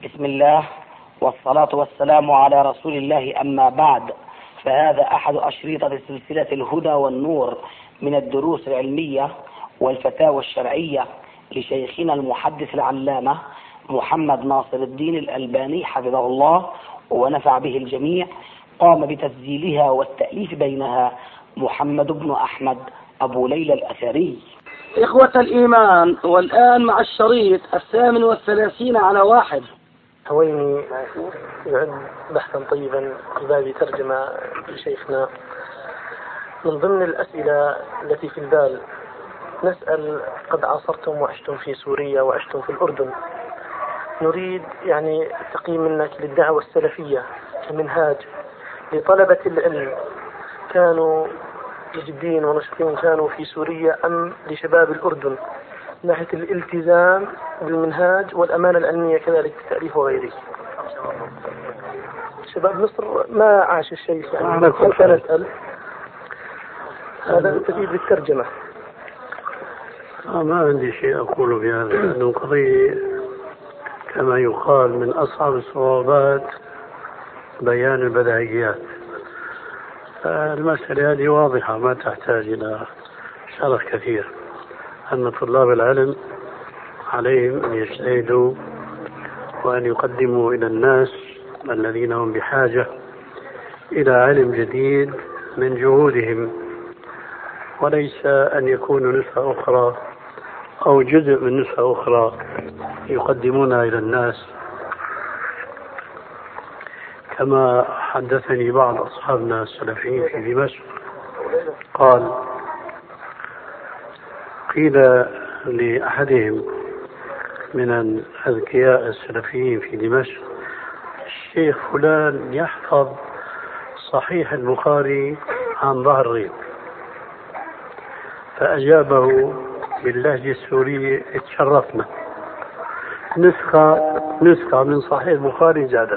بسم الله والصلاة والسلام على رسول الله، أما بعد، فهذا أحد أشرطة سلسلة الهدى والنور من الدروس العلمية والفتاوى الشرعية لشيخنا المحدث العلامة محمد ناصر الدين الألباني حفظه الله ونفع به الجميع. قام بتسجيلها والتأليف بينها محمد بن أحمد أبو ليلى الأثري. إخوة الإيمان، والآن مع الشريط 38 على 1. هويني يعد بحثا طيبا في باب ترجمة لشيخنا. من ضمن الأسئلة التي في البال نسأل: قد عاصرتم وعشتم في سوريا وعشتم في الأردن، نريد تقييم منك للدعوة السلفية كمنهاج لطلبة العلم، كانوا جدين ونشطين كانوا في سوريا أم لشباب الأردن، من ناحية الالتزام بالمنهاج والأمانة العلمية كذلك في التأليف وغيره. شباب مصر ما عاش الشيء نسأل هذا تفيد بالترجمة. ما عندي شيء أقوله بهذا، لأنه قضية كما يقال من أصعب الصعوبات بيان البديهيات. المسألة هذه واضحة ما تحتاج إلى شرح كثير، أن طلاب العلم عليهم أن يجتهدوا وأن يقدموا إلى الناس الذين هم بحاجة إلى علم جديد من جهودهم، وليس أن يكونوا نسخة أخرى أو جزء من نسخة أخرى يقدمونها إلى الناس. كما حدثني بعض أصحابنا السلفيين في دمشق قال: قيل لأحدهم من الأذكياء السلفيين في دمشق: الشيخ فلان يحفظ صحيح البخاري عن ظهر غيب، فأجابه باللهجة السورية: اتشرفنا، نسخة من صحيح البخاري زادت.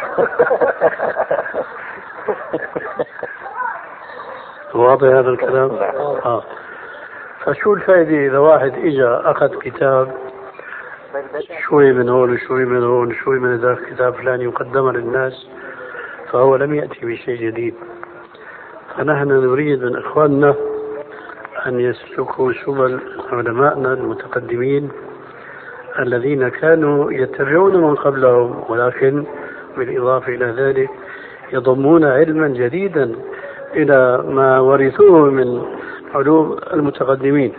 واضح هذا الكلام؟ فشو الفائدة إذا واحد إجا أخذ كتاب شوي من هون وشوي من هون وشوي من ذاك كتاب فلاني وقدمه للناس، فهو لم يأتي بشيء جديد. فنحن نريد من إخواننا أن يسلكوا سبل علمائنا المتقدمين الذين كانوا يتبعون من قبلهم، ولكن بالإضافة إلى ذلك يضمون علما جديدا إلى ما ورثوه من علوم المتقدمين.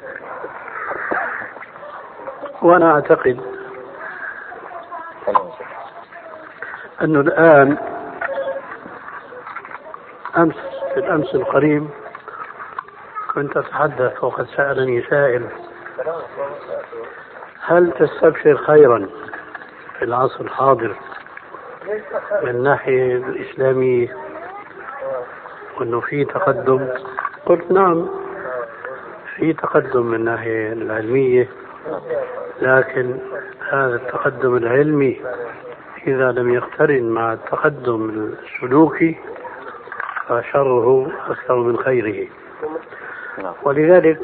وأنا أعتقد أنه الآن في الأمس القريب كنت أتحدث وقد سألني سائل: هل تستبشر خيرا في العصر الحاضر من الناحية الإسلامية وأنه في تقدم؟ قلت: نعم، في تقدم من الناحية العلمية، لكن هذا التقدم العلمي إذا لم يقترن مع التقدم السلوكي فشره أكثر من خيره. ولذلك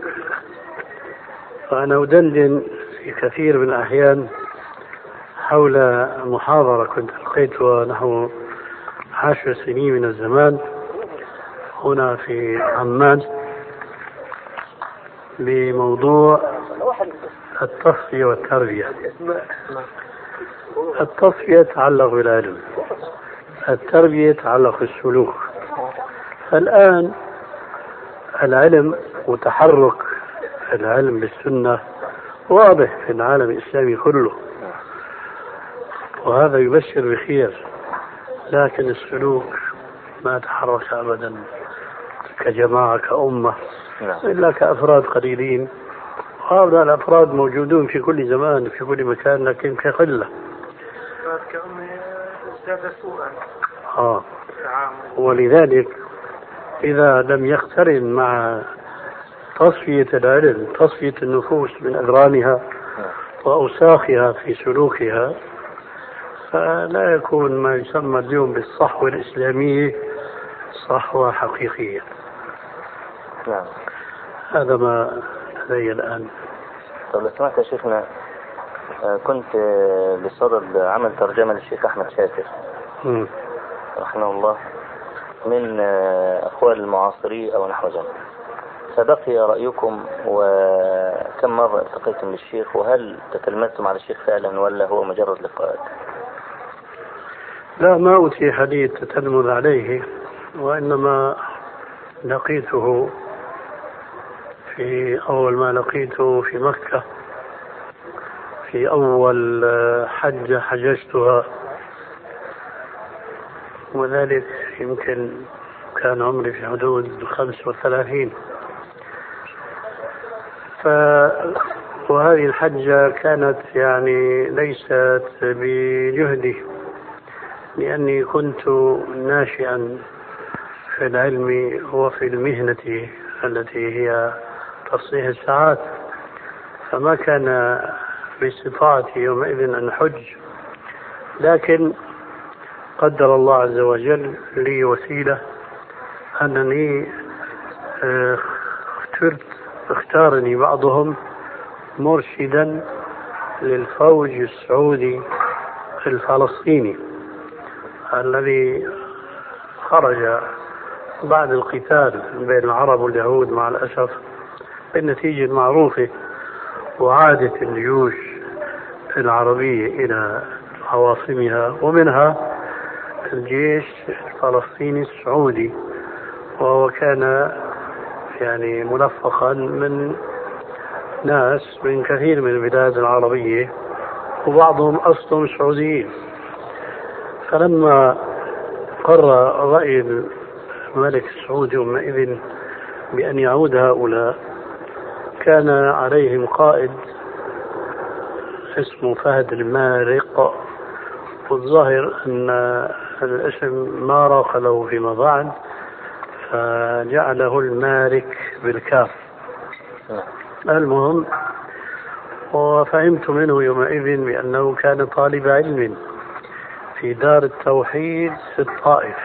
فأنا أدندن في كثير من الأحيان حول محاضرة كنت ألقيتها نحو 10 سنين من الزمان هنا في عمان بموضوع التصفية والتربية. التصفية تتعلق بالعلم، التربية تتعلق بالسلوك. فالآن العلم وتحرك العلم بالسنة واضح في العالم الإسلامي كله، وهذا يبشر بخير، لكن السلوك ما تحرك أبدا كجماعة كأمة إلا كأفراد قليلين، وهؤلاء الأفراد موجودون في كل زمان في كل مكان لكن كقلة. ولذلك إذا لم يقترن مع تصفية العلم تصفية النفوس من أذرانها وأوساخها في سلوكها، فلا يكون ما يسمى اليوم بالصحوة الإسلامية صحوة حقيقية. هذا ما لدي الآن. طب لو سمحت يا شيخنا، كنت بصدد عمل ترجمة للشيخ أحمد شاكر رحمه الله من أقوال المعاصرين أو نحو ذلك، فبقي رأيكم وكم مرة التقيتم للشيخ، وهل تتلمذتم على الشيخ فعلا ولا هو مجرد لقاءات؟ لا، ما أتيح لي التتلمذ عليه، وإنما لقيته في أول ما لقيته في مكة في أول حجة حججتها، وذلك يمكن كان عمري في حدود 35. وهذه الحجة كانت يعني ليست بجهدي، لأني كنت ناشئا في العلم وفي المهنة التي هي تصحيح الساعات، فما كان باستطاعتي يومئذ أن أحج، لكن قدر الله عز وجل لي وسيلة أنني اختارني بعضهم مرشدا للفوج السعودي الفلسطيني الذي خرج بعد القتال بين العرب واليهود مع الأسف بالنتيجة المعروفة، وعادت الجيوش العربية إلى عواصمها ومنها الجيش الفلسطيني السعودي، وهو كان يعني ملفقا من ناس من كثير من البلاد العربية وبعضهم أصلهم سعوديين. فلما قرر رأي الملك السعودي يومئذ بأن يعود هؤلاء، كان عليهم قائد اسمه فهد المارق، والظاهر أن الاسم ما راق له فيما بعد فجعله المارك بالكاف. المهم، وفهمت منه يومئذ بأنه كان طالب علم في دار التوحيد في الطائف،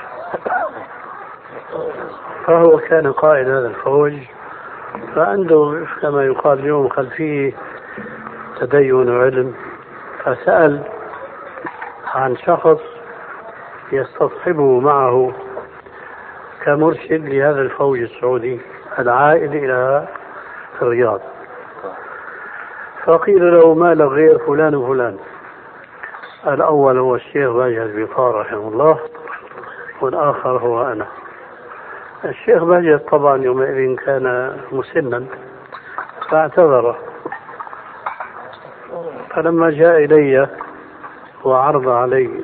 فهو كان قائد هذا الفوج، فعنده كما يقال اليوم خلفيه تدين وعلم، فسأل عن شخص يستصحبه معه كمرشد لهذا الفوج السعودي العائد إلى الرياض، فقيل له ما له غير فلان وفلان. الأول هو الشيخ باجي البيطار رحمه الله، والآخر هو أنا. الشيخ باجي طبعا يومئذ كان مسنا فاعتذر، فلما جاء إلي وعرض علي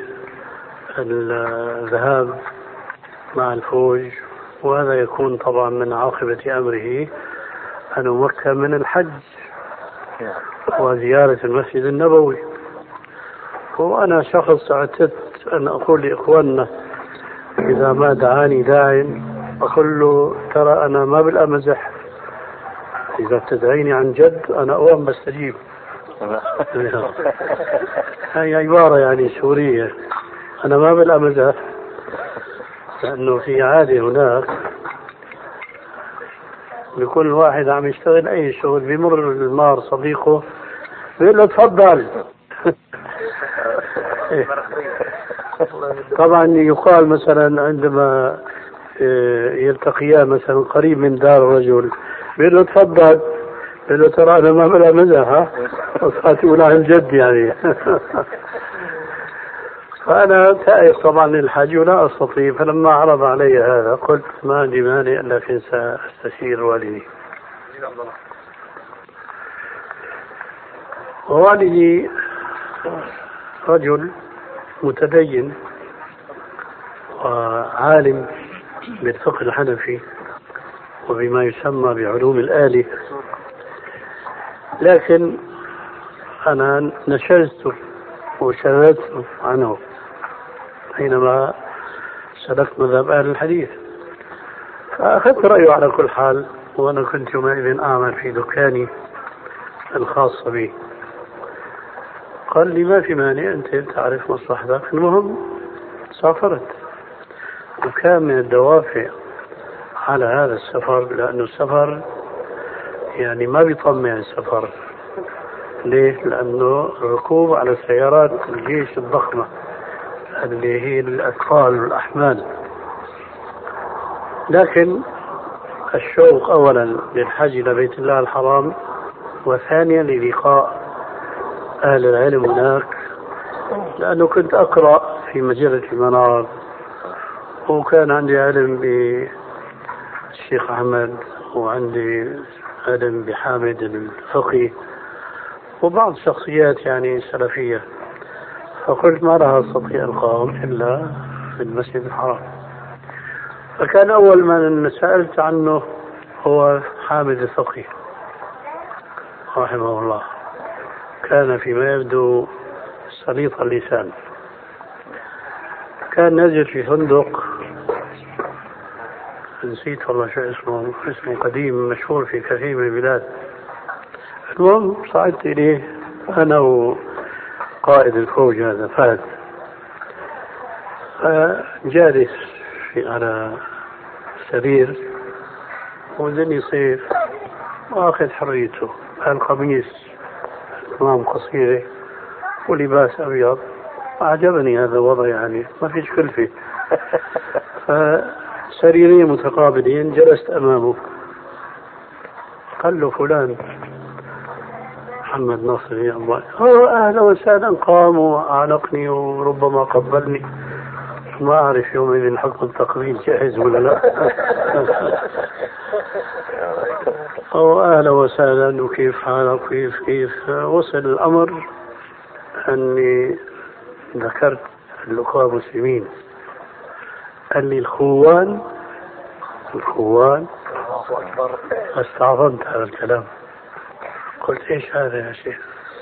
الذهاب مع الفوج، وهذا يكون طبعا من عاقبة أمره أن أمكن من الحج وزيارة المسجد النبوي، وأنا شخص اعتدت أن أقول لإخواننا إذا ما دعاني داع أقول له ترى أنا ما بالأمزح، إذا بتدعيني عن جد أنا أوام بستجيب. هي عبارة يعني سورية، أنا ما بالأمزح، لأنه في عادة هناك بكل واحد عم يشتغل أي شغل بيمر المار صديقه بيقول له تفضل. طبعا يقال مثلا عندما يلتقيان مثلا قريب من دار رجل بيقول له تفضل، بيقول له ترى أنا ما بلا مزح، وصارت عن جد يعني. فأنا تائب طبعا للحج ولا أستطيع، فلما عرض علي هذا قلت ما عندي مانع إلا كن سأستشير والدي. ووالدي رجل متدين وعالم بالفقه الحنفي وبما يسمى بعلوم الآلة، لكن أنا نشزت وشردت عنه حينما سلكت مذهب أهل الحديث، فأخذت رأيه على كل حال. وأنا كنت يومئذ أعمل في دكاني الخاص بي، قال لي ما في مانع، أنت تعرف مصلحتك. المهم سافرت، وكان من الدوافع على هذا السفر، لأنه السفر يعني ما بيطمع السفر، ليه؟ لأنه الركوب على سيارات الجيش الضخمة اللي هي الأثقال والأحمال. لكن الشوق أولا للحج إلى بيت الله الحرام، وثانيا للقاء أهل العلم هناك، لأنه كنت أقرأ في مجلة المنار وكان عندي علم بالشيخ أحمد وعندي علم بحامد الفقي وبعض شخصيات يعني سلفية، فقلت ما راح أستطيع القاهم إلا في المسجد الحرام. فكان أول من سألت عنه هو حامد الفقي رحمه الله، كان فيما يبدو سليط اللسان، كان نزل في فندق نسيت والله شو اسمه قديم مشهور في كثير من البلاد. المهم صعدت إليه أنا وقائد الفوج هذا فهد، جالس على سرير وذني صيف واخذ حريته، القميص كمام قصيرة ولباس أبيض. أعجبني هذا الوضع، يعني ما فيش كلفة. فسريرين متقابلين، جلست أمامه، قال له فلان محمد ناصر يا الله، أهلا وسهلا، قام وأعانقني وربما قبلني، ما أعرف يومئذ حكم التقبيل جاهز ولا لا. أهلا وسهلا وكيف حالك كيف. وصل الأمر أني ذكرت الأخوة المسلمين، قال لي الخوان استعظمت هذا الكلام. قلت ايش هذا يا شيخ؟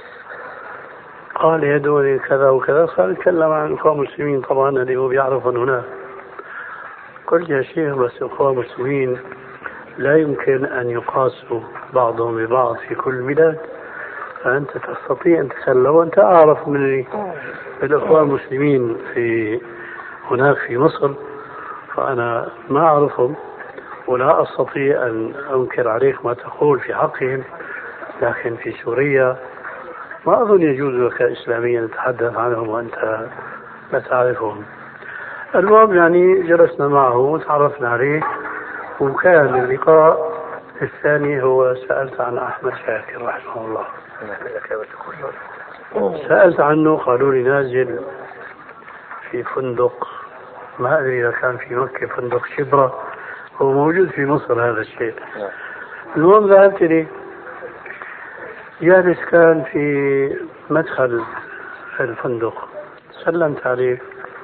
قال يدوني كذا وكذا، صار يتكلم عن الأخوة المسلمين طبعا اللي هو بيعرفون هنا. قلت يا شيخ بس الأخوة المسلمين لا يمكن أن يقاسوا بعضهم ببعض في كل بلاد، فأنت تستطيع أن تتكلم وأنت أعرف مني الأخوة المسلمين في هناك في مصر، فأنا ما أعرفهم ولا أستطيع أن أنكر عليك ما تقول في حقهم، لكن في سوريا ما أظن يجوز لك إسلاميا نتحدث عنهم وأنت لا تعرفهم. المهم يعني جلسنا معه وتعرفنا عليه، وكان اللقاء الثاني هو سألت عن أحمد شاكر رحمه الله. سألت عنه، قالوا لي نازل في فندق، ما أدري إذا كان في مكة فندق شبرة، هو موجود في مصر هذا الشيء. المهم ذهبت لي، جالس كان في مدخل الفندق، سلمت عليه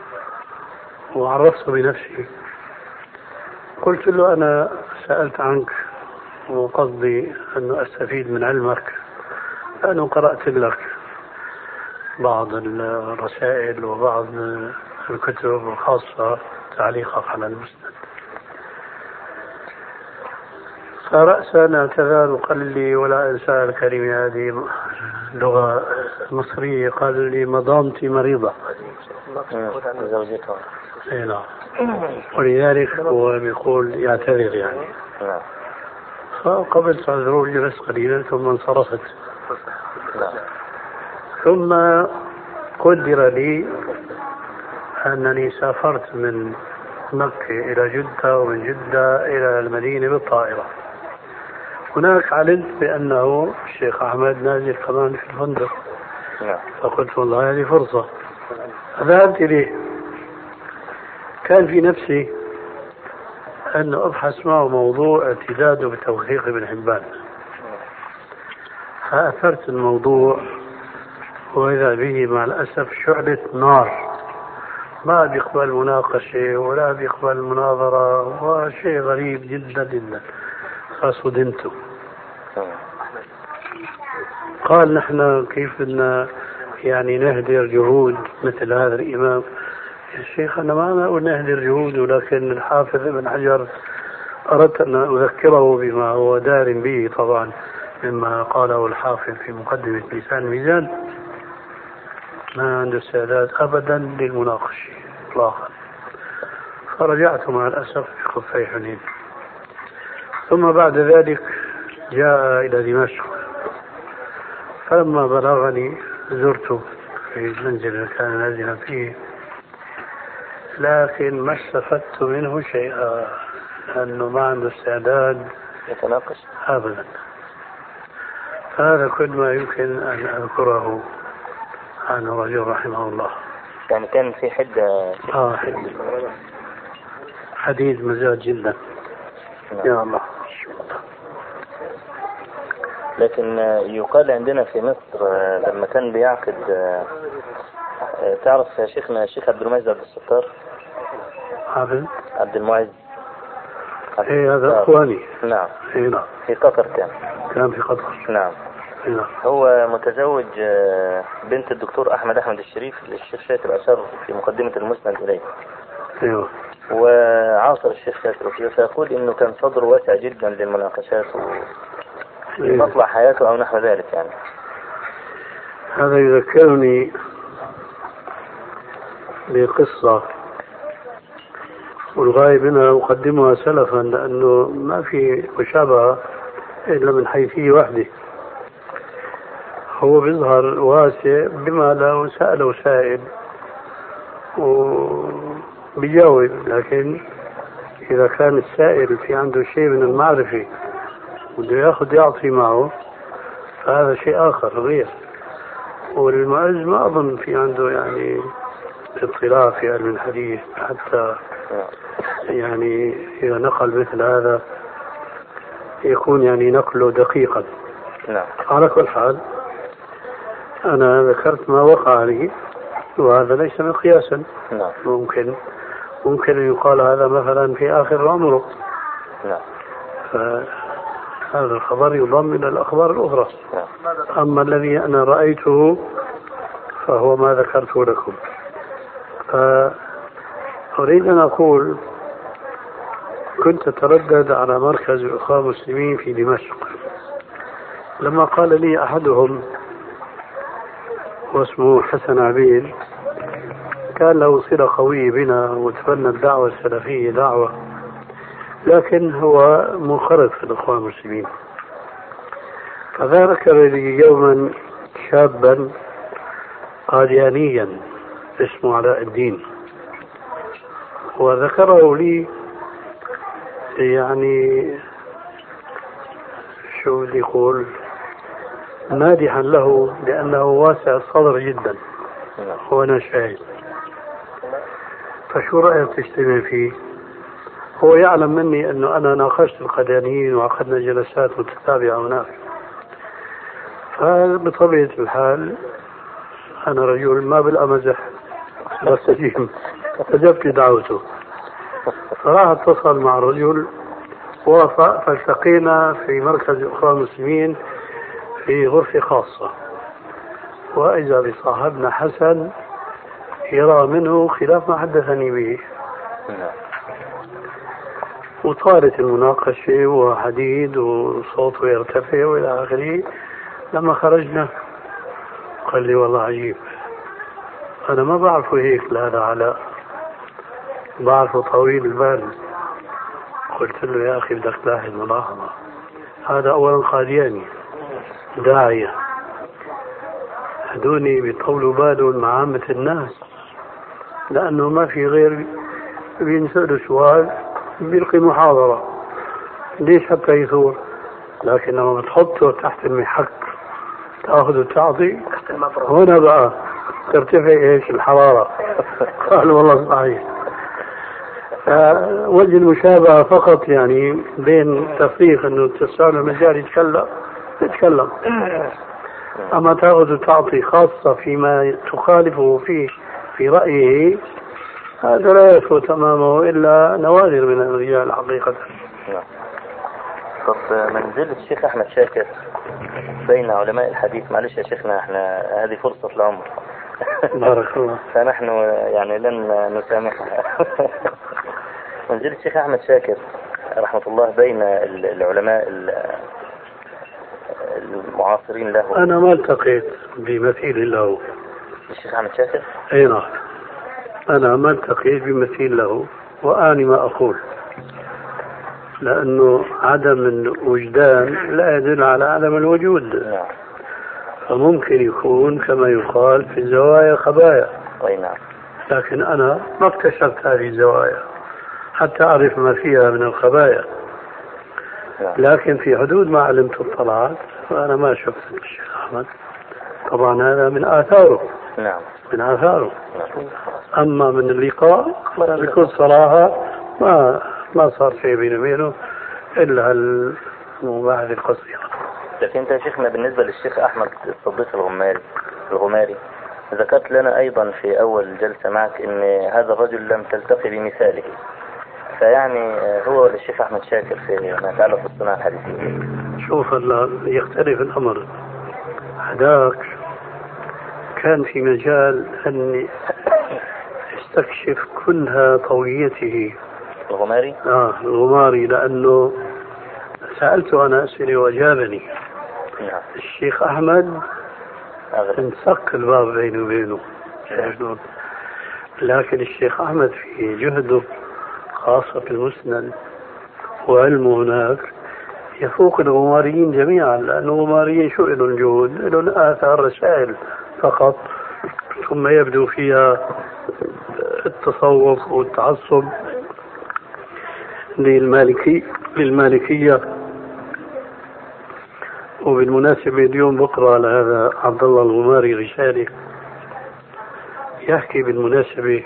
وعرفت بنفسي، قلت له أنا سألت عنك وقصدي أنه أستفيد من علمك، لأنه قرأت لك بعض الرسائل وبعض الكتب الخاصة تعليقك على المسند. فرأسا اعتذر وقال لي ولا أنسى الكلمة هذه لغة مصرية، قال لي مدامتي مريضة زوجته، نعم، ولذلك هو بيقول يعتذر يعني. فقبلت عذره وجلست قليلا ثم انصرفت. ثم قدر لي أنني سافرت من مكة إلى جدة ومن جدة إلى المدينة بالطائرة. هناك علمت بأنه الشيخ أحمد نازل كمان في الفندق، فقلت والله هذه فرصة. ذهبت إليه، كان في نفسي أن أبحث معه موضوع اعتداده بتوثيق ابن حبان، فأثرت الموضوع وإذا به مع الأسف شعلة نار، ما بيقبل مناقشة ولا بيقبل مناظرة، وشيء غريب جدا جدا. فصدمته. قال نحن كيف بدنا يعني نهدر جهود مثل هذا الإمام؟ يا شيخ أنا ما أقول نهدر جهود، ولكن الحافظ ابن حجر أردت أن أذكره بما هو دار به طبعا مما قاله الحافظ في مقدمة لسان الميزان، ما عنده استعداد أبدا للمناقشة إطلاقا. فرجعت مع الأسف بخفي حنين. ثم بعد ذلك جاء إلى دمشق، فلما بلغني زرته في المنزل اللي كان نازلا فيه، لكن ما استفدت منه شيئا، لأنه ما عنده استعداد يتناقش أبدا. هذا كل ما يمكن أن أذكره عن رجل رحمه الله. يعني كان في حدة حدة حديد مزاج جدا. يا الله. لكن يقال عندنا في مصر لما كان بيعقد، تعرف شيخنا الشيخ عبد المعز عبد الستار؟ عبد المعز. ايه هذا اخواني. نعم. ايه نعم. في قطر كان في قطر. نعم. إيه نعم. هو متزوج بنت الدكتور أحمد الشريف للشيخ شاكر أشار في مقدمة المسند إليه. ايوه. وعاصر الشيخ شاكر فيه، فيقول إنه كان صدره واسع جدا للمناقشات ومطلع حياته أو نحو ذلك يعني. هذا يذكرني بقصة، والغاية منها أقدمها سلفا لأنه ما في مشابهة إلا من حيثية واحدة. هو بيظهر واسع بما لو سأله سائل وبيجاوب، لكن إذا كان السائل في عنده شيء من المعرفة وده ياخذ يعطي معه فهذا شيء آخر غير. والمعز ما أظن في عنده يعني اطلاع في علم الحديث حتى يعني إذا نقل مثل هذا يكون يعني نقله دقيقا. على كل حال أنا ذكرت ما وقع لي، وهذا ليس مقياسا. ممكن أن يقال هذا مثلا في آخر عمره. فهذا الخبر يضم إلى الأخبار الأخرى. أما الذي أنا رأيته فهو ما ذكرته لكم. أريد أن أقول كنت أتردد على مركز الأخوة المسلمين في دمشق، لما قال لي أحدهم واسمه حسن عبيد، كان له صلة قوية بنا وتبنى الدعوة السلفية دعوة، لكن هو منخرط في الأخوة المسلمين. فذكر لي يوما شابا قاديانيا اسمه علاء الدين، وذكره لي يعني شو اللي يقول مادحا له لأنه واسع الصدر جدا وأنا شاهد. فشو رأيك تجتمع فيه؟ هو يعلم مني أنه أنا ناقشت القدانيين وعقدنا جلسات متتابعة هناك، فبطبيعة الحال أنا رجل ما بالأمزح بس استجبت دعوته. فراح اتصل مع الرجل ووافق، فالتقينا في مركز الأخوة المسلمين في غرفة خاصة، وإذا بصاحبنا حسن يرى منه خلاف ما حدثني به. وطالت المناقشة وحديد وصوته يرتفع وإلى آخره. لما خرجنا قال لي والله عجيب، أنا ما بعرفه هيك لهذا علاء، بعرفه طويل البال. قلت له يا أخي بدك تلاحظ ملاحظة، هذا أولا قادياني داعية، هدوني بيطولوا باله مع عامة الناس، لأنه ما في غير بينسأله سؤال بيلقي محاضرة ليش حتى يثور. لكن لما تحطه تحت المحك تأخذ وتعطي، هنا بقى ترتفع ايش الحرارة. قال والله صحيح. وجه المشابهة فقط يعني بين تفريق انه تسأل المجال يتكلم، اما تأخذ وتعطي خاصة فيما تخالفه فيه في رأيه، هذا لا يثبت تمامه إلا نوادر من الرجال حقيقة. طب منزلة الشيخ أحمد شاكر بين علماء الحديث، معلش يا شيخنا احنا هذه فرصة العمر بارك الله. فنحن يعني لن نسامحها. منزلة الشيخ أحمد شاكر رحمة الله بين العلماء المعاصرين له. أنا ما التقيت بمثيل له. الشيخ أحمد شاكر؟ أي نعم، أنا ما التقيت بمثيل له، وأعني ما أقول، لأنه عدم الوجدان لا يدل على عدم الوجود. فممكن يكون كما يقال في الزوايا خبايا. أي نعم. لكن أنا ما اكتشفت هذه الزوايا حتى أعرف ما فيها من الخبايا. لكن في حدود ما علمت اطلعت، فأنا ما شفت الشيخ أحمد. طبعا هذا من آثاره. نعم. من آثاره. أما من اللقاء بكل صراحة ما صار شيء بيني وبينه إلا المباحث القصيرة. لكن أنت يا شيخنا بالنسبة للشيخ أحمد الصديق الغماري ذكرت لنا أيضا في أول جلسة معك أن هذا الرجل لم تلتقي بمثاله، فيعني هو الشيخ أحمد شاكر في ما يتعلق بالصناعة الحديثية. شوف يختلف الأمر. هذاك كان في مجال أن يستكشف كلها طويته الغماري لأنه سألته أنا أسئلة وأجابني. نعم. الشيخ أحمد انسق الباب بينه وبينه. لكن الشيخ أحمد في جهده خاصة في المسند وعلمه هناك يفوق الغماريين جميعا، لأن الغماريين شو إلهم الجهود؟ إلهم آثار رسائل فقط، ثم يبدو فيها التصوف والتعصب للمالكية. وبالمناسبة اليوم بقرأ على هذا عبد الله الغماري رسالة يحكي بالمناسبة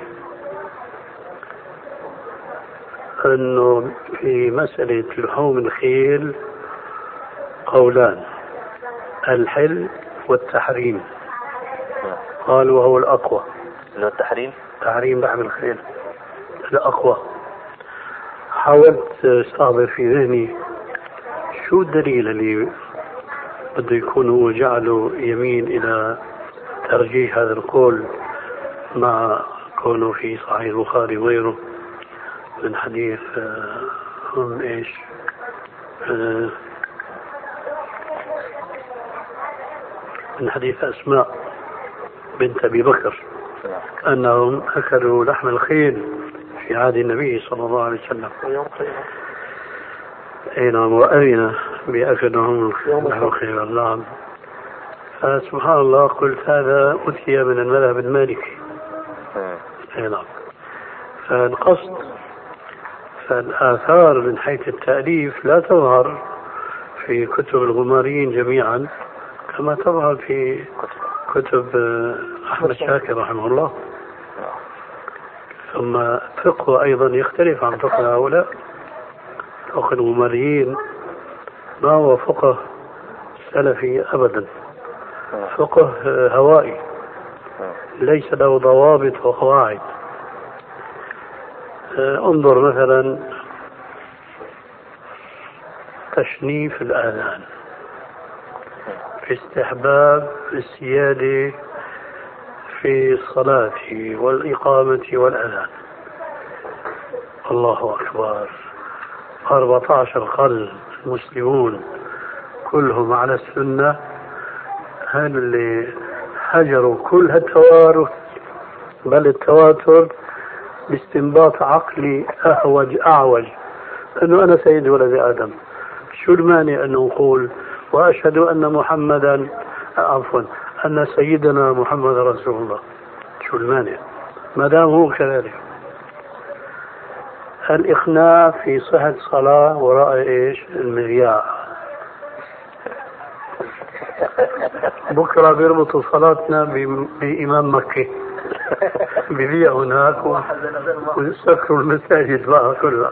أنه في مسألة لحوم الخيل قولان، الحل والتحريم. قال وهو الأقوى. اللي هو التحريم؟ تحريم لحم الخيل الأقوى. حاولت استحضر في ذهني شو الدليل اللي بده يكون هو جعله يمين إلى ترجيح هذا القول مع كونه في صحيح البخاري وغيره من حديث من حديث أسماء بنت أبي بكر أنهم أكلوا لحم الخيل في عهد النبي صلى الله عليه وسلم. أي نعم. وأذن بأكلهم لحم الخيل. نعم. فسبحان الله قلت هذا أتي من المذهب المالكي. أي نعم. فالقصد فالآثار من حيث التأليف لا تظهر في كتب الغماريين جميعا كما تظهر في كتب أحمد شاكر رحمه الله. ثم فقه أيضا يختلف عن فقه هؤلاء. فقه الغماريين ما هو فقه سلفي أبدا، فقه هوائي ليس له ضوابط وقواعد. انظر مثلا تشنيف الآذان في استحباب السيادة في الصلاة والإقامة والأذان. الله أكبر. 14 قرن المسلمون كلهم على السنة، هل اللي هجروا كل هالتوارث بل التواتر باستنباط عقلي أعوج أنه أنا سيد ولد آدم. شو المانع أن نقول وأشهد أن محمدا أن سيدنا محمد رسول الله؟ شو المانع ما دام هو كذلك؟ الإقناع في صحة صلاة وراء إيش؟ المذياع. بكرة بيربطوا صلاتنا بإمام مكة بذيع هناك ويسكروا المساجد بقى كلها.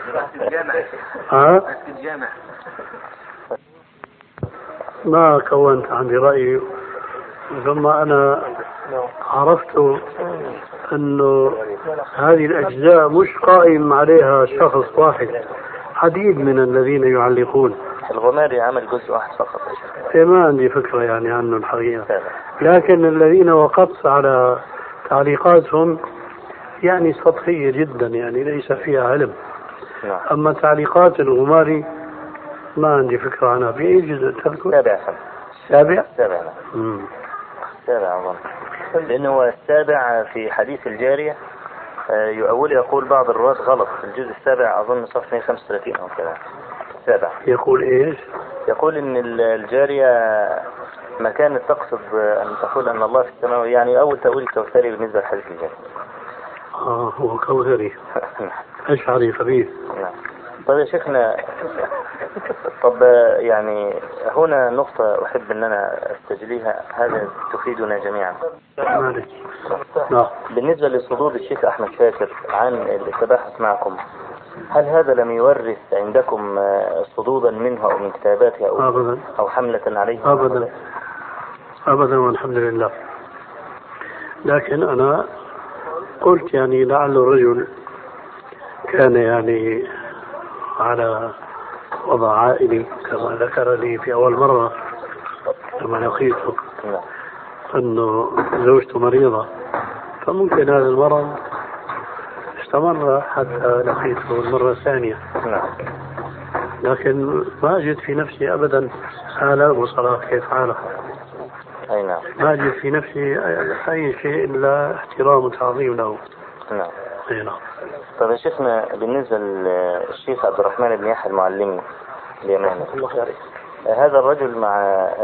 ما كونت عندي رأي، ثم أنا عرفت أنه هذه الأجزاء مش قائم عليها شخص واحد، عديد من الذين يعلقون. الغماري عمل جزء واحد فقط. ما عندي فكرة يعني عنه الحقيقة، لكن الذين وقفت على تعليقاتهم يعني سطحية جدا، يعني ليس فيها علم. أما تعليقات الغماري ما عندي فكرة عنها. في أي جزء تذكر؟ السابع. السابع أظن، لأنه السابع في حديث الجارية يقول بعض الرواة غلط. الجزء السابع أظن صفحة 135 أو كذا. السابع يقول إيش؟ يقول إن الجارية ما كانت تقصد أن تقول أن الله في السماء، يعني أول تأويل كوثري بالنسبة لحديث الجنة. هو كوثري أشعري خبيث. نعم. طيب يا شيخنا، طب يعني هنا نقطة أحب أن أنا أستجليها، هذا تفيدنا جميعا. بالنسبة لصدور الشيخ أحمد شاكر عن التباحث معكم، هل هذا لم يورث عندكم صدودا منه أو من كتاباته أو حملة عليه؟ أبدا والحمد لله. لكن أنا قلت يعني لعل الرجل كان يعني على وضع عائلي كما ذكر لي في أول مرة لما لقيته أنه زوجته مريضة، فممكن هذا المرض استمر حتى لقيته المرة الثانية. لكن ما أجد في نفسي أبدا آلام وصلاة كيف حاله. أي نعم. ما أجد في نفسي أي شيء إلا احترام وتعظيم له. نعم. أي نعم. طيب يا شيخنا، بالنسبة للشيخ عبد الرحمن بن يحيى المعلمي اليماني، هذا الرجل مع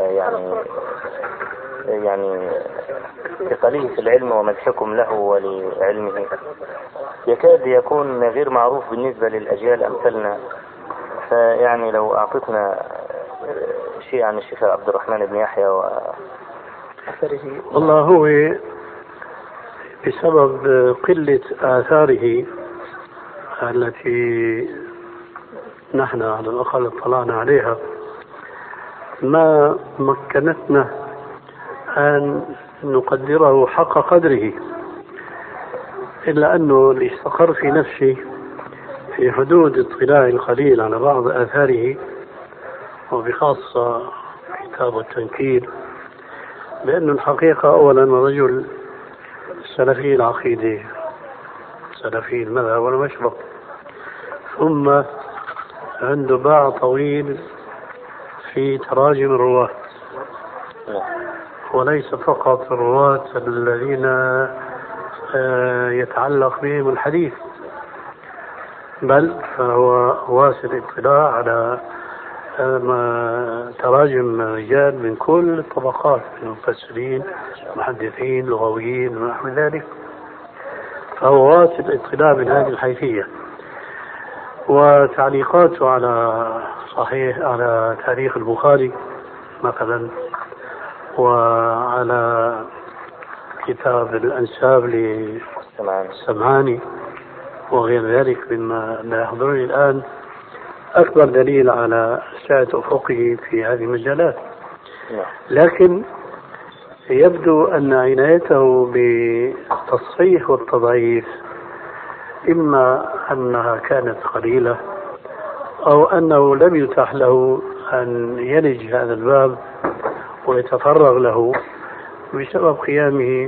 يعني ثقله في العلم ومدحكم له ولعلمه يكاد يكون غير معروف بالنسبة للأجيال أمثلنا، فيعني لو أعطتنا شيء عن الشيخ عبد الرحمن بن يحيى والله هو بسبب قلة آثاره التي نحن على الأقل اطلعنا عليها ما مكنتنا أن نقدره حق قدره، إلا أنه اللي استقر في نفسي في حدود اطلاع القليل على بعض آثاره، وبخاصة كتاب التنكيل، بأن الحقيقة أولا رجل سلفي العقيدة سلفي المذهب والمشرب، ثم عنده باع طويل في تراجم الرواة، وليس فقط الرواة الذين يتعلق بهم الحديث، بل فهو واسع الاطلاع على تراجم رجال من كل الطبقات من مفسرين محدثين لغويين ونحو ذلك، فهو واسع الاطلاع من هذه الحيثية. وتعليقاته على تاريخ البخاري مثلا، وعلى كتاب الأنساب للسمعاني وغير ذلك مما لا يحضرني الآن، أكبر دليل على سعة أفقه في هذه المجالات. لكن يبدو أن عنايته بالتصحيح والتضعيف إما أنها كانت قليلة أو أنه لم يتاح له أن يلج هذا الباب ويتفرغ له بسبب قيامه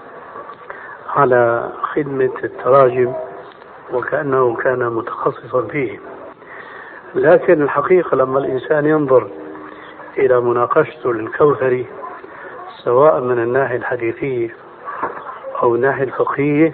على خدمة التراجم وكأنه كان متخصصا فيه. لكن الحقيقة لما الإنسان ينظر إلى مناقشته للكوثري سواء من الناحية الحديثية أو الناحية الفقهية،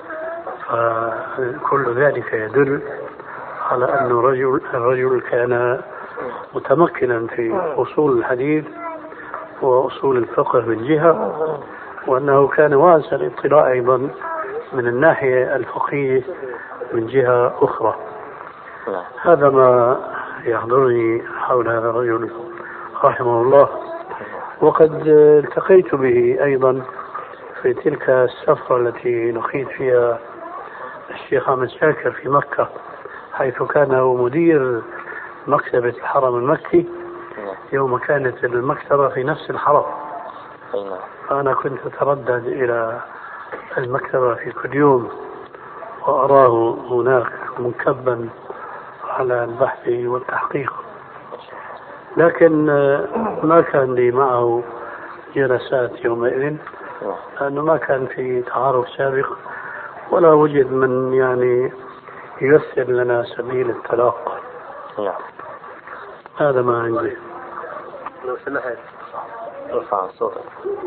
فكل ذلك يدل على أن الرجل كان متمكنا في أصول الحديث وأصول الفقه من جهة، وأنه كان واسع الاطلاع أيضا من الناحية الفقهية من جهة أخرى. هذا ما يحضرني حول هذا الرجل رحمه الله. وقد التقيت به أيضا في تلك السفرة التي لقيت فيها الشيخ أحمد شاكر في مكة، حيث كان هو مدير مكتبة الحرم المكي يوم كانت المكتبة في نفس الحرم. فأنا كنت أتردد إلى المكتبة في كل يوم وأراه هناك منكبا على البحث والتحقيق، لكن ما كان لي معه جلسات يومئذ لأنه ما كان في تعارف سابق ولا وجد من يعني ييسر لنا سبيل التلاقى. هذا ما عندي. لو سمحت ارفع صوتك.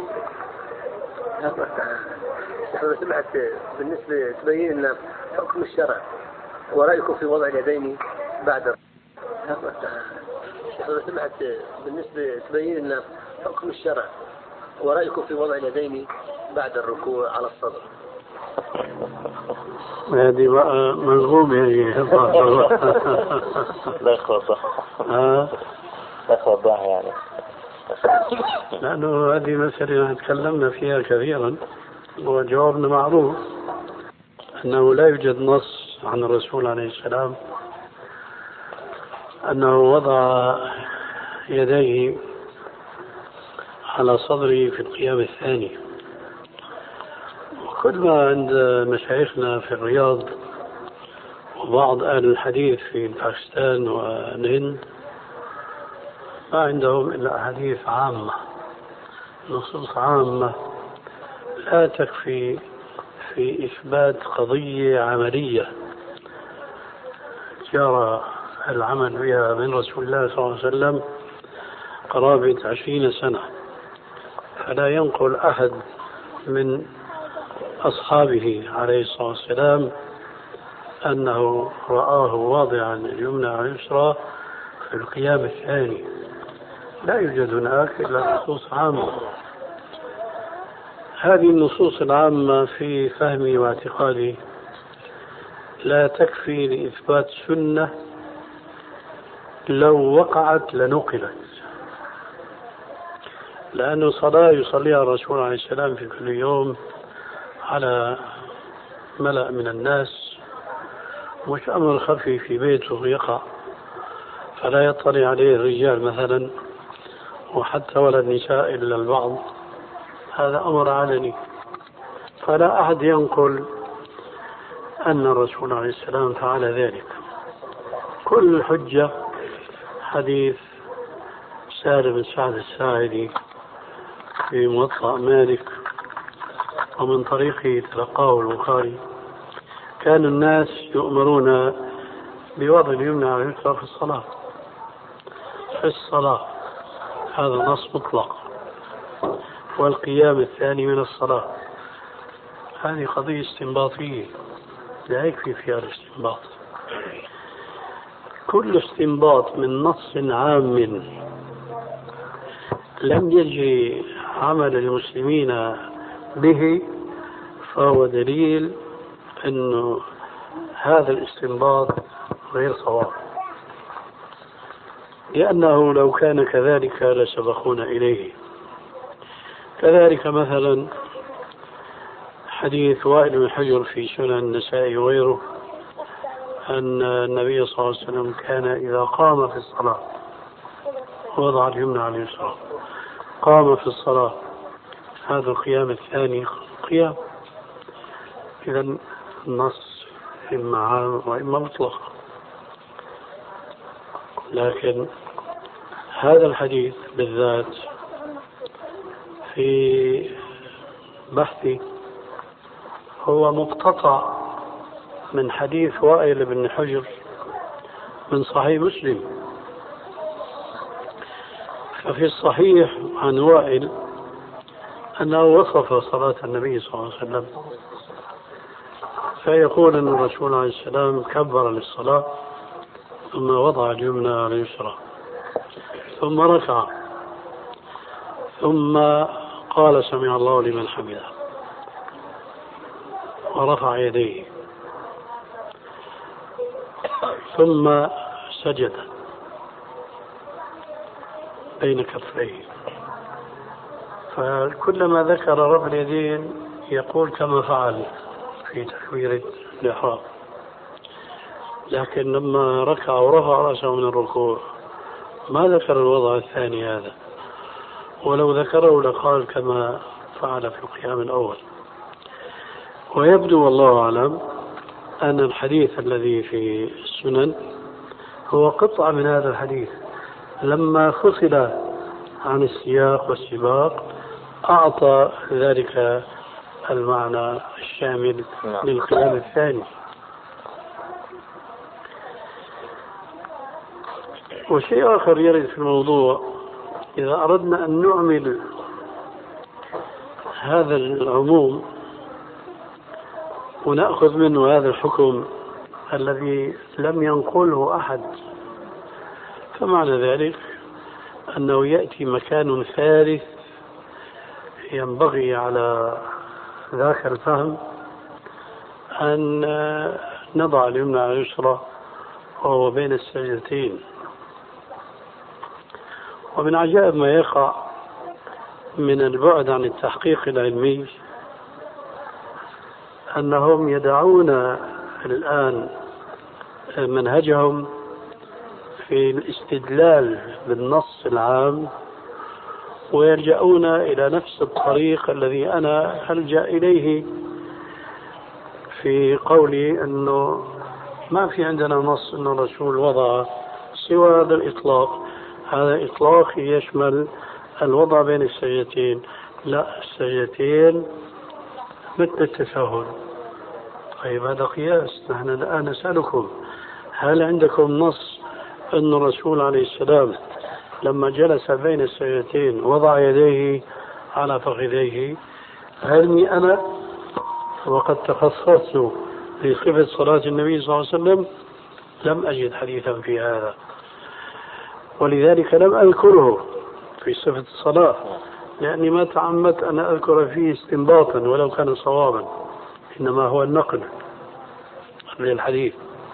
لو سمحت بالنسبة تبين لنا حكم الشرع ورأيكم في وضع اليدين بعد. لو سمحت بالنسبة تبين لنا حكم الشرع ورأيكم في وضع اليدين بعد الركوع على الصدر. هذه بقى ملغوم يعني. لا يخوضها. لا يخوضها يعني. لأنه هذه مسألة تكلمنا فيها كثيرا وجوابنا معروف أنه لا يوجد نص عن الرسول عليه السلام أنه وضع يديه على صدره في القيام الثاني. وكل ما عند مشايخنا في الرياض وبعض أهل الحديث في باكستان والهند ما عندهم إلا أحاديث عامة، نصوص عامة لا تكفي في إثبات قضية عملية جرى العمل بها من رسول الله صلى الله عليه وسلم قرابة 20 سنة. فلا ينقل أحد من أصحابه عليه الصلاة والسلام أنه رآه واضعا اليمنى على اليسرى في القيام الثاني. لا يوجد هناك إلا نصوص عامة. هذه النصوص العامة في فهمي واعتقادي لا تكفي لإثبات سنة لو وقعت لنقلت، لأنه صلاة يصليها الرسول عليه السلام في كل يوم على ملأ من الناس، مش أمر خفي في بيته يقع فلا يطلع عليه الرجال مثلا وحتى ولا النساء إلا البعض، هذا أمر علني. فلا أحد ينقل أن الرسول عليه السلام فعل ذلك. كل الحجة حديث سالم بن سعد الساعدي في موطأ مالك ومن طريقه تلقاه البخاري: كان الناس يؤمرون بوضع اليمنى على اليسرى في الصلاة. في الصلاة هذا نص مطلق. والقيام الثاني من الصلاة هذه قضية استنباطية لا يكفي فيها الاستنباط. كل استنباط من نص عام لم يجري عمل المسلمين به فهو دليل أنه هذا الاستنباط غير صواب، لأنه لو كان كذلك لسبقونا إليه. كذلك مثلا حديث وائل بن حجر في سنن النسائي وغيره أن النبي صلى الله عليه وسلم كان إذا قام في الصلاة وضع اليمنى على اليسرى. قام في الصلاة، هذا القيام الثاني قيام. إذا النص إما عام وإما مطلق. لكن هذا الحديث بالذات في بحثي هو مقتطع من حديث وائل بن حجر من صحيح مسلم. ففي الصحيح عن وائل أنه وصف صلاة النبي صلى الله عليه وسلم فيقول أن الرسول عليه السلام كبر للصلاة ثم وضع اليمنى على اليسرى ثم ركع ثم قال سمع الله لمن حمده ورفع يديه ثم سجد بين كفيه. فكلما ذكر رفع اليدين يقول كما فعل في تكبيرة الإحرام، لكن لما ركع ورفع رأسه من الركوع ما ذكر الوضع الثاني هذا، ولو ذكره لقال كما فعل في القيام الأول. ويبدو والله أعلم أن الحديث الذي في السنن هو قطعة من هذا الحديث، لما فصل عن السياق والسباق أعطى ذلك المعنى الشامل للقيام الثاني. وشيء آخر يرد في الموضوع: إذا أردنا أن نعمل هذا العموم ونأخذ منه هذا الحكم الذي لم ينقله أحد، فمعنى ذلك أنه يأتي مكان ثالث ينبغي على ذاك الفهم أن نضع اليمنى على اليسرى وهو بين السجدتين. ومن عجائب ما يقع من البعد عن التحقيق العلمي أنهم يدعون الآن منهجهم في الاستدلال بالنص العام ويلجؤون إلى نفس الطريق الذي أنا ألجأ إليه في قولي أنه ما في عندنا نص أن الرسول وضع سوى هذا الإطلاق. هذا إطلاق يشمل الوضع بين السجدتين. لا، السجدتين مثل التشهد. طيب هذا قياس. نحن الآن نسألكم هل عندكم نص أن الرسول عليه السلام لما جلس بين السجدتين وضع يديه على فخذيه؟ علمي أنا وقد تخصصت في صفة صلاة النبي صلى الله عليه وسلم لم أجد حديثا في هذا، ولذلك لم أذكره في صفة الصلاة، لأني ما تعمدت أن أذكر فيه استنباطا ولو كان صوابا، إنما هو النقل للحديث.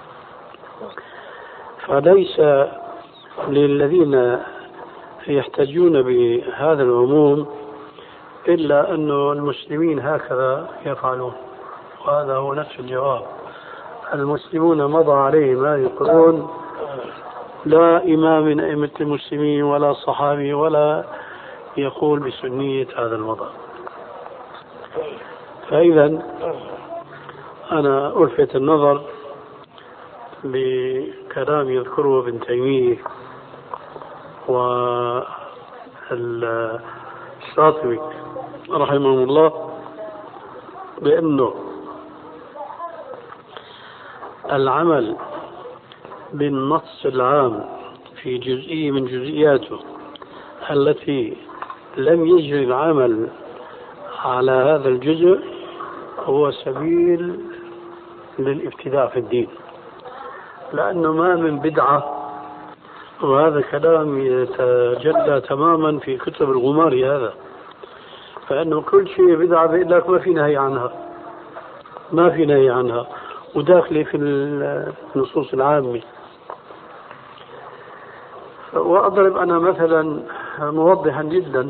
فليس للذين يحتاجون بهذا العموم إلا أن المسلمين هكذا يفعلون، وهذا هو نفس الجواب. المسلمون مضى عليهم هذه القرون، لا إمام من أئمة المسلمين ولا صحابي ولا يقول بسنية هذا الوضع. فإذا أنا ألفت النظر بكلام يذكره ابن تيمية والشاطبي رحمه الله بأنه العمل بالنص العام في جزئية من جزئياته التي لم يجري العمل على هذا الجزء هو سبيل للابتداع في الدين، لأنه ما من بدعة. وهذا كلام يتجلى تماما في كتب الغمار هذا، فإنه كل شيء بدعة بيقول لك ما في نهي عنها، ما في نهي عنها، وداخله في النصوص العامة. وأضرب أنا مثلا موضحا جدا،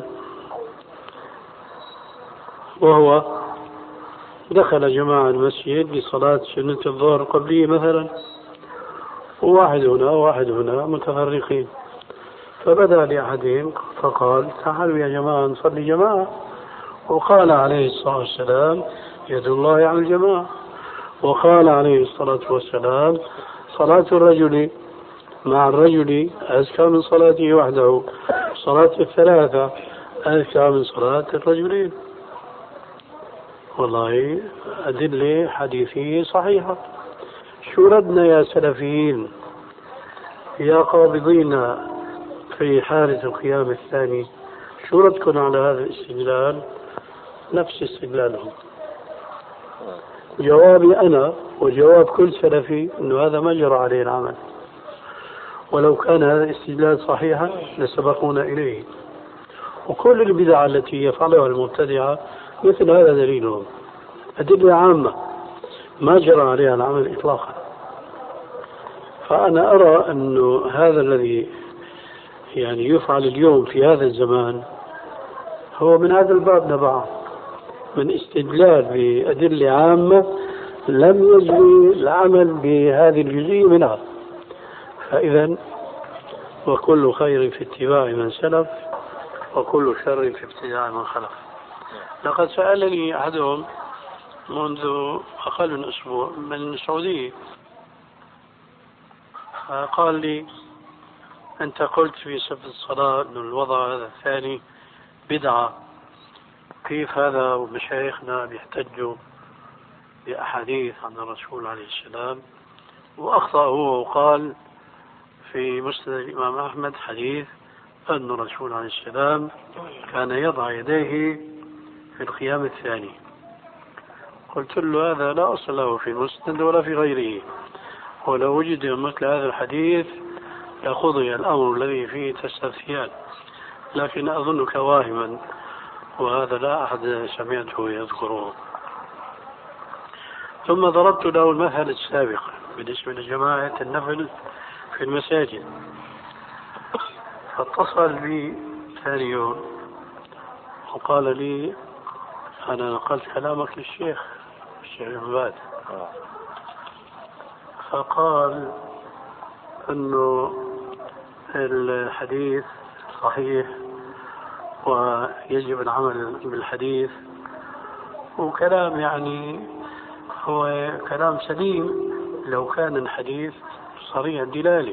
وهو دخل جماعة المسجد لصلاة سنة الظهر قبلية مثلا، وواحد هنا وواحد هنا متفرقين، فبدأ لأحدهم فقال تعالوا يا جماعة نصلي جماعة، وقال عليه الصلاة والسلام يد الله على الجماعة، وقال عليه الصلاة والسلام صلاة الرجل مع الرجل أزكى من صلاته وحده، صلاة الثلاثة أزكى من صلاة الرجلين. والله أدلة حديثية صحيحة. شو ردنا يا سلفيين يا قابضين في حالة القيام الثاني؟ شو ردكم على هذا الاستدلال؟ نفس استدلالهم. جوابي أنا وجواب كل سلفي أنه هذا ما جرى عليه العمل، ولو كان هذا الاستدلال صحيحا لسبقونا إليه. وكل البدع التي يفعلها المبتدعة مثل هذا دليلهم، أدلة عامة ما جرى عليها العمل إطلاقا. فأنا أرى أنه هذا الذي يعني يفعل اليوم في هذا الزمان هو من هذا الباب نبعه، من استدلال بأدلة عامة لم يجري العمل بهذه الجزئية منها. فإذا وكل خير في اتباع من سلف وكل شر في ابتداع من خلف. لقد سألني أحدهم منذ أقل من أسبوع من السعودية، قال لي أنت قلت في صفة الصلاة أن الوضع هذا الثاني بدعة، كيف هذا ومشايخنا بيحتجوا بأحاديث عن الرسول عليه السلام؟ وأخطأ هو وقال في مسند الإمام أحمد حديث أن الرسول عليه السلام كان يضع يديه في القيام الثاني. قلت له هذا لا أصل له في المسند ولا في غيره، ولو وجد مثل هذا الحديث لقضي الأمر الذي فيه تستفتيان، لكن أظنك واهما، وهذا لا أحد سمعته يذكره. ثم ضربت له المثل السابق بالنسبة لجماعة النفل في المساجد، فاتصل بي ثاني يوم وقال لي أنا نقلت كلامك للشيخ ابن باز، فقال أنه الحديث صحيح ويجب العمل بالحديث، وكلام يعني هو كلام سليم لو كان الحديث صريح الدلالة.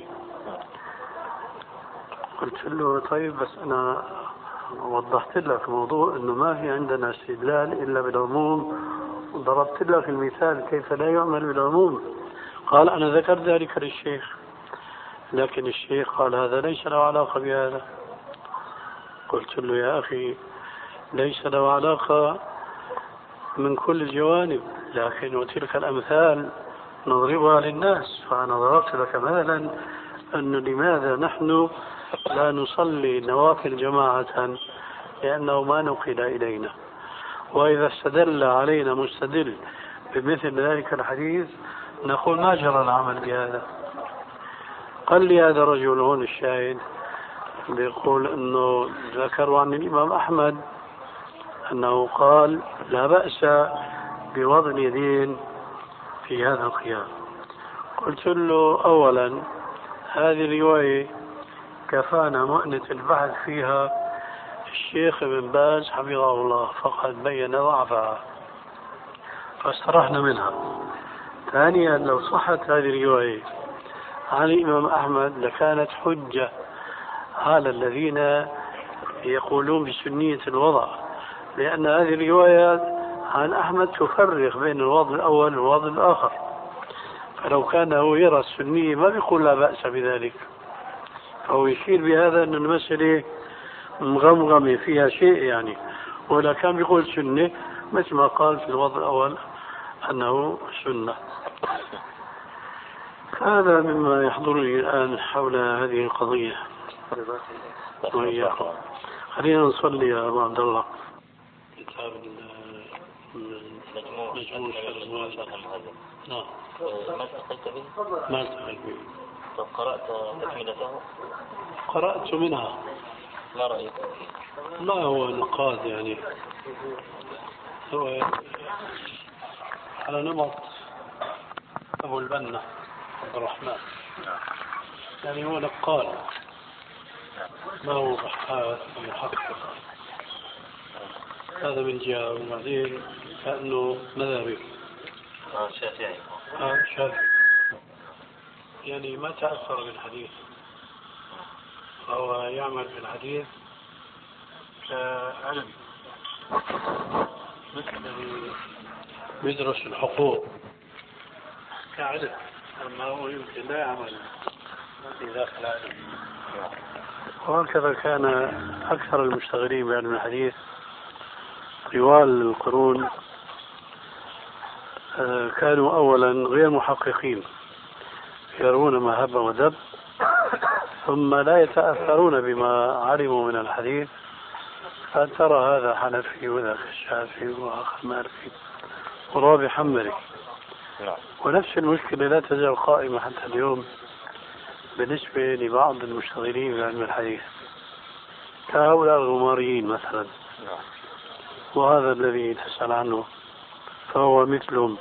قلت له طيب بس أنا وضحت لك موضوع أنه ما في عندنا استدلال إلا بالعموم، وضربت لك المثال كيف لا يعمل بالعموم. قال أنا ذكرت ذلك للشيخ، لكن الشيخ قال هذا ليس له علاقة بهذا. قلت له يا أخي ليس له علاقة من كل الجوانب، لكن وتلك الأمثال نضربها للناس. فأنا ضربت لك مثلا أنه لماذا نحن لا نصلي نوافل جماعة، لأنه ما نقل إلينا، وإذا استدل علينا مستدل بمثل ذلك الحديث نقول ما جرى العمل بهذا. قال لي هذا الرجل هون الشاهد بيقول أنه ذكروا عن الإمام أحمد أنه قال لا بأس بوضع اليدين في هذا القيام. قلت له أولا هذه الرواية كفانا مؤنة البحث فيها الشيخ ابن باز حفظه الله، فقد بين ضعفها فاسترحنا منها. ثانيا لو صحت هذه الرواية عن الإمام أحمد لكانت حجة على الذين يقولون بسنية الوضع، لأن هذه الروايات عن أحمد تفرق بين الوضع الأول والوضع الآخر، فلو كان هو يرى السنية ما بيقول لا بأس بذلك، فهو يشير بهذا أن المسألة مغمغمة فيها شيء يعني، ولا كان بيقول سنة مثل ما قال في الوضع الأول أنه سنة. هذا مما يحضرني الآن حول هذه القضية. خلينا نصلي يا أبو عبد الله. كتاب مجموع نعم. ما التقيت به؟ ما التقيت به. طب قرأت تكملته؟ قرأت منها. ما رأيك؟ ما هو نقاد يعني، هو على نمط أبو البنا عبد الرحمن، يعني هو نقال ما هو بحث ومحقق. هذا من جهة، وبعدين كأنه مذهبي شافعي. شافعي يعني ما تأثر بالحديث، فهو يعمل بالحديث كعلم مثل الذي يدرس الحقوق كعلم، أما هو يمكن لا يعمل في ذاك العلم. وهكذا كان أكثر المشتغلين بعلم الحديث طوال القرون كانوا أولا غير محققين، يرون ما هب ودب، ثم لا يتأثرون بما علموا من الحديث، فترى هذا حنفي وذاك الشافعي وآخر مالكي ورابع حنبلي. ونفس المشكلة لا تزال قائمة حتى اليوم بالنسبة لبعض المشتغلين بعلم الحديث كهؤلاء الغماريين مثلا، وهذا الذي تسأل عنه فهو مثلهم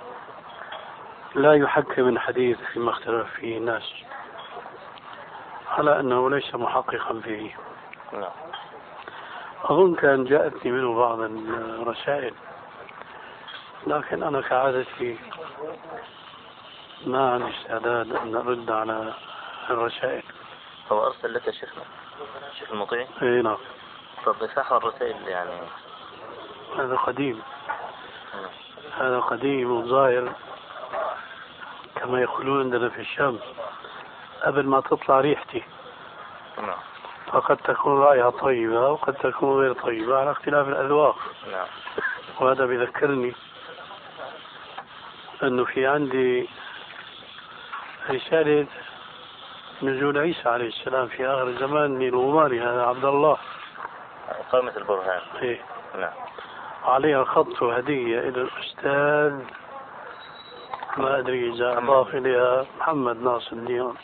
لا يحكم الحديث فيما اختلف فيه الناس على أنه ليس محققا فيه. أظن كان جاءتني منه بعض الرسائل، لكن أنا كعادتي ما عندي استعداد أن أرد على الرسائل. هو أرسل لك شيخنا شيخ المطيع؟ إيه نعم. طب صح الرسائل يعني هذا قديم، هذا قديم وظاهر كما يقولون عندنا في الشام قبل ما تطلع ريحتي. فقد تكون رائحة طيبة وقد تكون غير طيبة على اختلاف الأذواق. وهذا بيذكرني أنه في عندي رسالة نزول عيسى عليه السلام في آخر الزمان للغماري هذا عبد الله قائمة البرهان. إيه؟ نعم. عليها خط هدية إلى الأستاذ، ما أدري إذا أضاف إليها محمد ناصر الدين.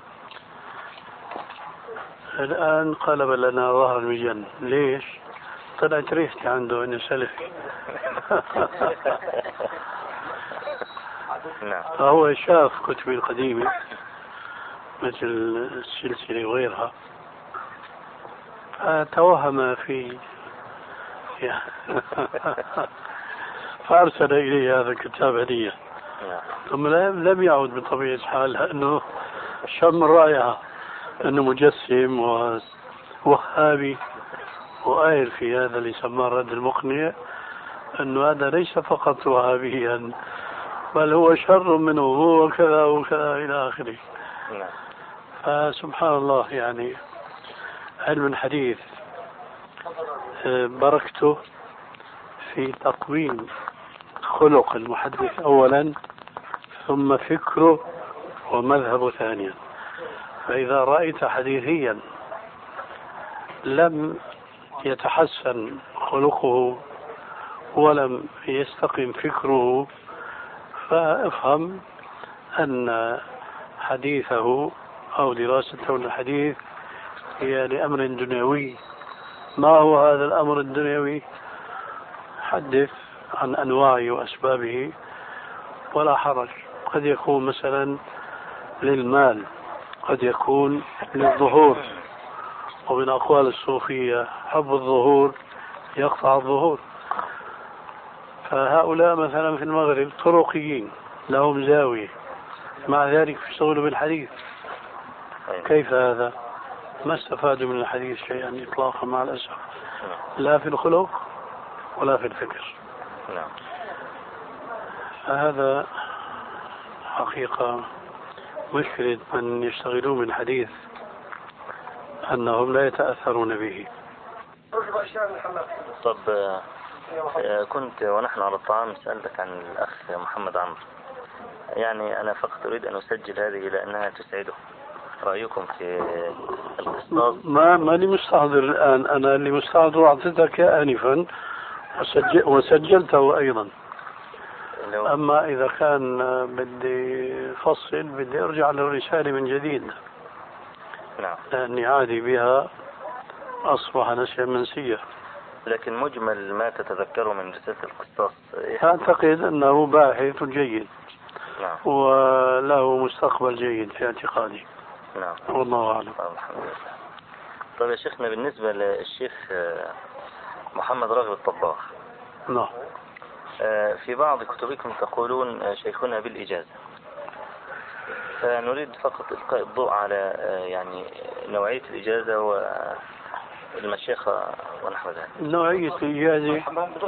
الآن قلب لنا ظهر المجن. ليش؟ طلعت ريحتي عنده إنه سلفي. نعم. فهو شاف كتبي القديمة مثل السلسلة وغيرها، فتوهم في فأرسل إلي هذا الكتاب هدية. ثم لم يعد بطبيعة الحال لأنه شم الرائعة أنه مجسم ووهابي وقايل في هذا اللي سماه الرد المقنع أنه هذا ليس فقط وهابيا بل هو شر منه، هو كذا وكذا إلى آخره. فسبحان الله، يعني علم الحديث بركته في تقويم خلق المحدث أولا، ثم فكره ومذهبه ثانيا. فإذا رأيت حديثيا لم يتحسن خلقه ولم يستقم فكره فافهم أن حديثه أو دراسته للحديث هي لأمر دنيوي. ما هو هذا الأمر الدنيوي؟ حدث عن أنواعه وأسبابه ولا حرج. قد يكون مثلا للمال، قد يكون للظهور، ومن أقوال الصوفية حب الظهور يقطع الظهور. فهؤلاء مثلا في المغرب طرقيين لهم زاوية، مع ذلك يشتغلوا بالحديث. كيف هذا؟ ما استفادوا من الحديث شيئا إطلاقا مع الأسف، لا في الخلق ولا في الفكر. فهذا حقيقة مشكلة من يشتغلون بالحديث أنهم لا يتأثرون به. طب كنت ونحن على الطعام سألتك عن الأخ محمد عمرو، يعني أنا فقط أريد أن أسجل هذه لأنها تسعده. رأيكم في القصاص؟ ماني مستحضر الآن، أنا اللي مستحضر أعطيتك آنفا وسجلته أيضا. أما إذا كان بدي فصل بدي أرجع للرسالة من جديد. نعم. لأني عادي بها أصبح نسيا منسيا. لكن مجمل ما تتذكره من رسالة القصاص؟ أعتقد أنه باحث جيد. نعم. وله مستقبل جيد في اعتقادي. نعم. والله أعلم. الحمد لله. طيب يا شيخنا، بالنسبة للشيخ محمد راغب الطباخ، نعم، في بعض كتبكم تقولون شيخنا بالإجازة، فنريد فقط إلقاء الضوء على يعني نوعية الإجازة والمشيخة ونحو ذلك. نوعية الإجازة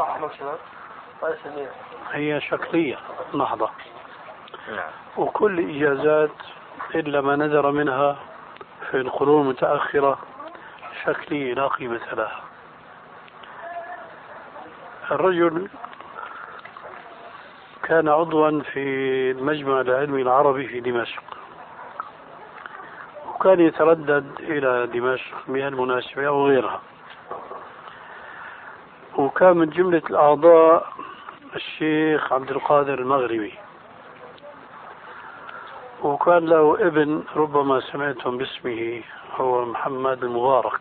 هي شكلية محضة. نعم. وكل إجازات إلا ما نذر منها في القرون المتأخرة شكلية لا قيمة لها. الرجل كان عضوا في المجمع العلمي العربي في دمشق، وكان يتردد إلى دمشق بهالمناسبة أو غيرها، وكان من جملة الأعضاء الشيخ عبد القادر المغربي، وكان له ابن ربما سمعتم باسمه هو محمد المبارك.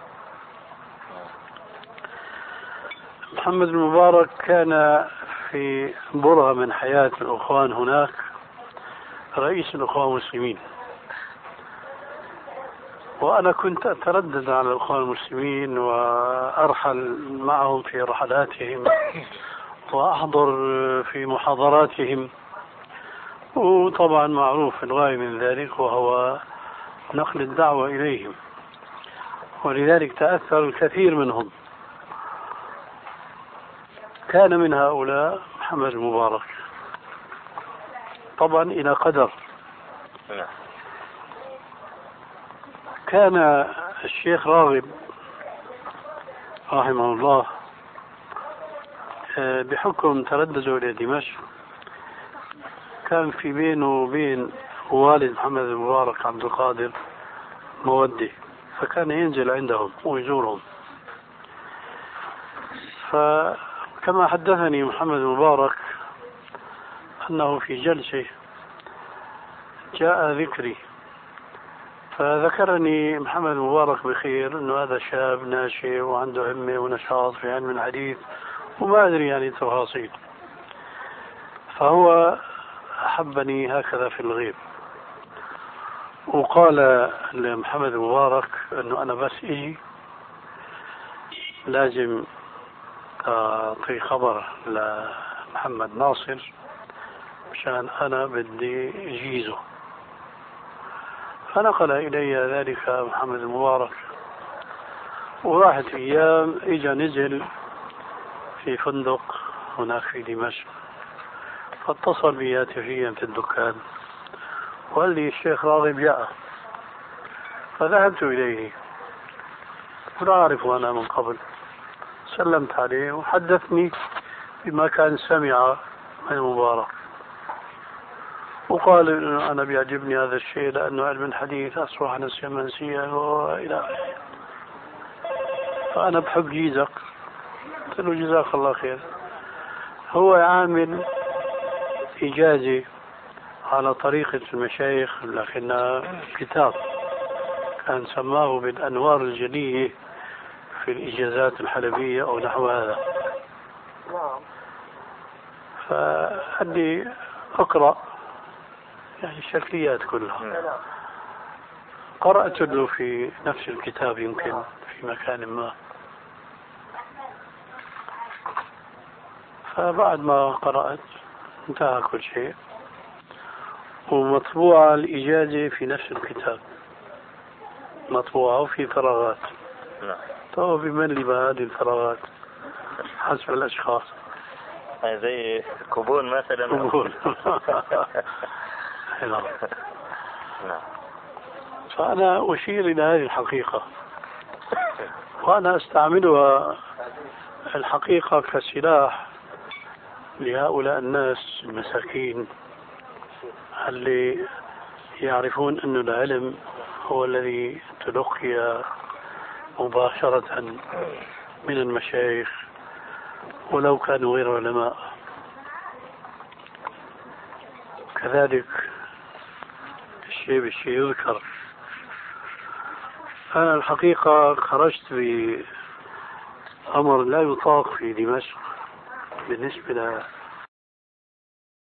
محمد المبارك كان في برهة من حياة الأخوان هناك رئيس الأخوان المسلمين، وأنا كنت أتردد على الأخوان المسلمين وأرحل معهم في رحلاتهم وأحضر في محاضراتهم، وطبعا معروف الغاية من ذلك وهو نقل الدعوة إليهم، ولذلك تأثر الكثير منهم. كان من هؤلاء محمد المبارك، طبعا إلى قدر. كان الشيخ راغب رحمه الله بحكم تردده إلى دمشق كان في بينه وبين والد محمد المبارك عبد القادر مودي، فكان ينزل عندهم ويزورهم. فكما حدثني محمد المبارك أنه في جلسة جاء ذكري، فذكرني محمد المبارك بخير أنه هذا شاب ناشئ وعنده همة ونشاط في علم الحديث وما أدري يعني تفاصيل، فهو أحبني هكذا في الغيب، وقال لمحمد المبارك أنه أنا بس إجي لازم أعطي خبر لمحمد ناصر مشان أنا بدي أجيزه. فنقل إلي ذلك محمد المبارك، وراحت أيام إجا نزل في فندق هناك في دمشق، فاتصل بي هاتفيا في الدكان وقال لي الشيخ راغب جاء، فذهبت إليه ولا أعرفه أنا من قبل، سلمت عليه وحدثني بما كان سمع من المبارك، وقال إنه أنا بيعجبني هذا الشيء لأنه علم الحديث أصبح نسيا منسيا وإلى آخره، فأنا بحب جيزك. قلت له جزاك الله خير. هو عامل إجازة على طريقة المشايخ، لكنها كتاب كان سماه بالأنوار الجلية في الإجازات الحلبية أو نحو هذا. فقال لي أقرأ يعني الشكليات كلها. قرأت له في نفس الكتاب يمكن في مكان ما، فبعد ما قرأت انتهى كل شيء، ومطبوعة الإجازة في نفس الكتاب، مطبوعة وفي فراغات. طبعا بمن لي هذه الفراغات حسب الأشخاص، زي كوبون مثلا. كوبون. فأنا أشير إلى هذه الحقيقة، وأنا أستعملها الحقيقة كسلاح لهؤلاء الناس المساكين اللي يعرفون أن العلم هو الذي تلقي مباشرة من المشايخ ولو كانوا غير علماء. كذلك الشيء بالشيء يذكر. أنا الحقيقة خرجت بأمر لا يطاق في دمشق بالنسبة